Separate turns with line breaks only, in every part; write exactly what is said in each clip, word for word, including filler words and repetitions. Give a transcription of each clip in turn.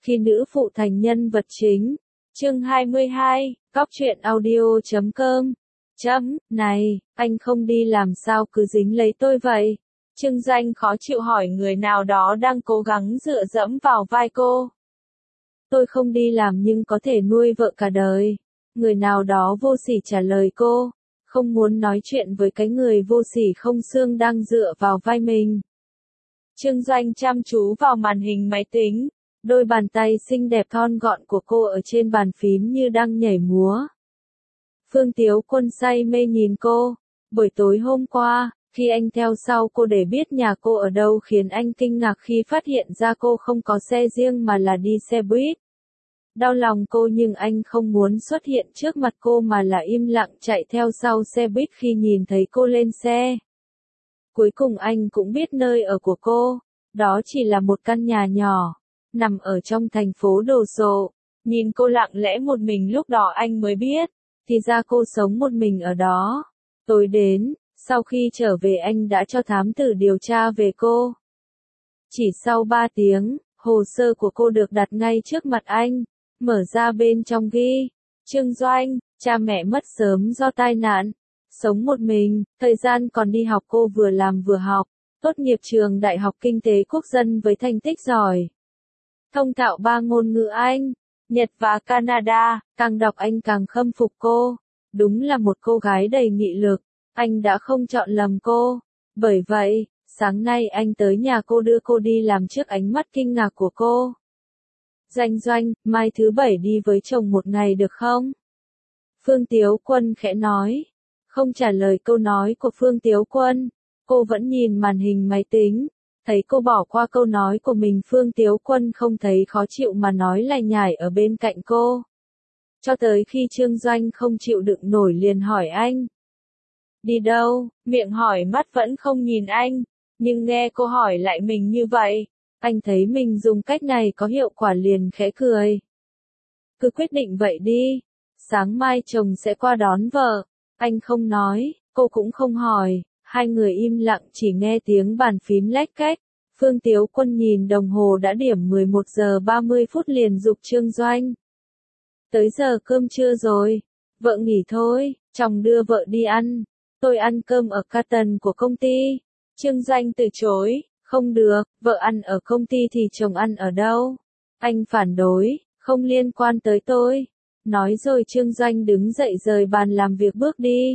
Khi nữ phụ thành nhân vật chính. Chương hai mươi hai, Cóc truyện audio chấm com. Chấm, này, anh không đi làm sao cứ dính lấy tôi vậy? Trương Doanh khó chịu hỏi người nào đó đang cố gắng dựa dẫm vào vai cô. Tôi không đi làm nhưng có thể nuôi vợ cả đời. Người nào đó vô sỉ trả lời cô, không muốn nói chuyện với cái người vô sỉ không xương đang dựa vào vai mình. Trương Doanh chăm chú vào màn hình máy tính, đôi bàn tay xinh đẹp thon gọn của cô ở trên bàn phím như đang nhảy múa. Phương Tiếu Quân say mê nhìn cô. Buổi tối hôm qua, khi anh theo sau cô để biết nhà cô ở đâu khiến anh kinh ngạc khi phát hiện ra cô không có xe riêng mà là đi xe buýt. Đau lòng cô nhưng anh không muốn xuất hiện trước mặt cô mà là im lặng chạy theo sau xe buýt khi nhìn thấy cô lên xe. Cuối cùng anh cũng biết nơi ở của cô, đó chỉ là một căn nhà nhỏ, nằm ở trong thành phố đồ sộ. Nhìn cô lặng lẽ một mình lúc đó anh mới biết, thì ra cô sống một mình ở đó. Tối đến, sau khi trở về anh đã cho thám tử điều tra về cô. Chỉ sau ba tiếng, hồ sơ của cô được đặt ngay trước mặt anh, mở ra bên trong ghi, Trương Doanh, cha mẹ mất sớm do tai nạn, sống một mình, thời gian còn đi học cô vừa làm vừa học, tốt nghiệp trường Đại học Kinh tế Quốc dân với thành tích giỏi. Thông thạo ba ngôn ngữ Anh, Nhật và Canada, càng đọc anh càng khâm phục cô. Đúng là một cô gái đầy nghị lực, anh đã không chọn lầm cô. Bởi vậy, sáng nay anh tới nhà cô đưa cô đi làm trước ánh mắt kinh ngạc của cô. Doanh Doanh, mai thứ bảy đi với chồng một ngày được không? Phương Tiếu Quân khẽ nói. Không trả lời câu nói của Phương Tiếu Quân, cô vẫn nhìn màn hình máy tính. Thấy cô bỏ qua câu nói của mình, Phương Tiếu Quân không thấy khó chịu mà nói lải nhải ở bên cạnh cô. Cho tới khi Trương Doanh không chịu đựng nổi liền hỏi anh. Đi đâu? Miệng hỏi mắt vẫn không nhìn anh, nhưng nghe cô hỏi lại mình như vậy, anh thấy mình dùng cách này có hiệu quả liền khẽ cười. Cứ quyết định vậy đi, sáng mai chồng sẽ qua đón vợ. Anh không nói, cô cũng không hỏi, hai người im lặng chỉ nghe tiếng bàn phím lách cách. Phương Tiếu Quân nhìn đồng hồ đã điểm mười một giờ ba mươi phút liền giục Trương Doanh. Tới giờ cơm trưa rồi, vợ nghỉ thôi, chồng đưa vợ đi ăn, tôi ăn cơm ở Carton của công ty. Trương Doanh từ chối, không được, vợ ăn ở công ty thì chồng ăn ở đâu? Anh phản đối, không liên quan tới tôi. Nói rồi Trương Doanh đứng dậy rời bàn làm việc bước đi.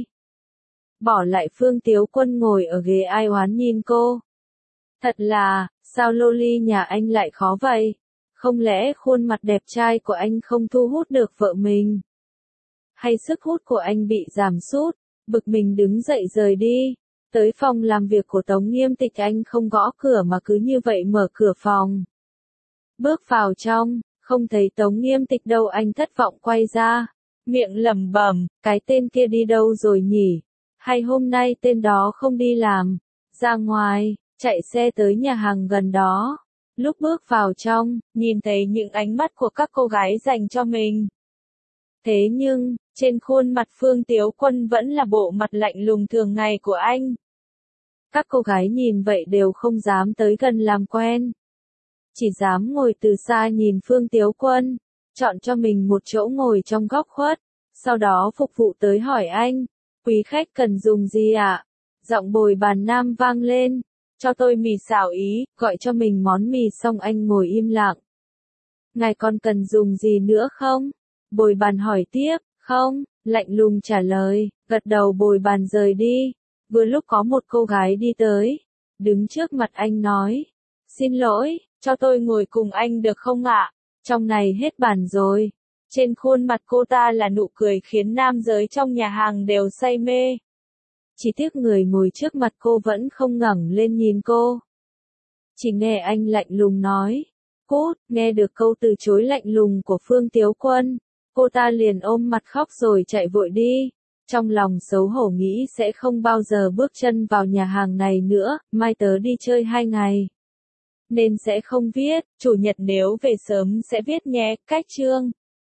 Bỏ lại Phương Tiếu Quân ngồi ở ghế ai oán nhìn cô. Thật là, sao loli nhà anh lại khó vậy? Không lẽ khuôn mặt đẹp trai của anh không thu hút được vợ mình? Hay sức hút của anh bị giảm sút? Bực mình đứng dậy rời đi. Tới phòng làm việc của Tống Nghiêm Tịch anh không gõ cửa mà cứ như vậy mở cửa phòng. Bước vào trong, không thấy Tống Nghiêm Tịch đâu, anh thất vọng quay ra. Miệng lẩm bẩm, cái tên kia đi đâu rồi nhỉ? Hay hôm nay tên đó không đi làm? Ra ngoài, chạy xe tới nhà hàng gần đó. Lúc bước vào trong, nhìn thấy những ánh mắt của các cô gái dành cho mình. Thế nhưng, trên khuôn mặt Phương Tiếu Quân vẫn là bộ mặt lạnh lùng thường ngày của anh. Các cô gái nhìn vậy đều không dám tới gần làm quen. Chỉ dám ngồi từ xa nhìn Phương Tiếu Quân, chọn cho mình một chỗ ngồi trong góc khuất. Sau đó phục vụ tới hỏi anh, quý khách cần dùng gì ạ? Giọng bồi bàn nam vang lên. Cho tôi mì xào Ý, gọi cho mình món mì xong anh ngồi im lặng. Ngài còn cần dùng gì nữa không? Bồi bàn hỏi tiếp, không, lạnh lùng trả lời, gật đầu bồi bàn rời đi. Vừa lúc có một cô gái đi tới, đứng trước mặt anh nói, xin lỗi, cho tôi ngồi cùng anh được không ạ? Trong này hết bàn rồi. Trên khuôn mặt cô ta là nụ cười khiến nam giới trong nhà hàng đều say mê. Chỉ tiếc người ngồi trước mặt cô vẫn không ngẩng lên nhìn cô. Chỉ nghe anh lạnh lùng nói, cút. Nghe được câu từ chối lạnh lùng của Phương Tiếu Quân, cô ta liền ôm mặt khóc rồi chạy vội đi. Trong lòng xấu hổ nghĩ sẽ không bao giờ bước chân vào nhà hàng này nữa, mai tớ đi chơi hai ngày. Nên sẽ không viết, chủ nhật nếu về sớm sẽ viết nhé, cách chương.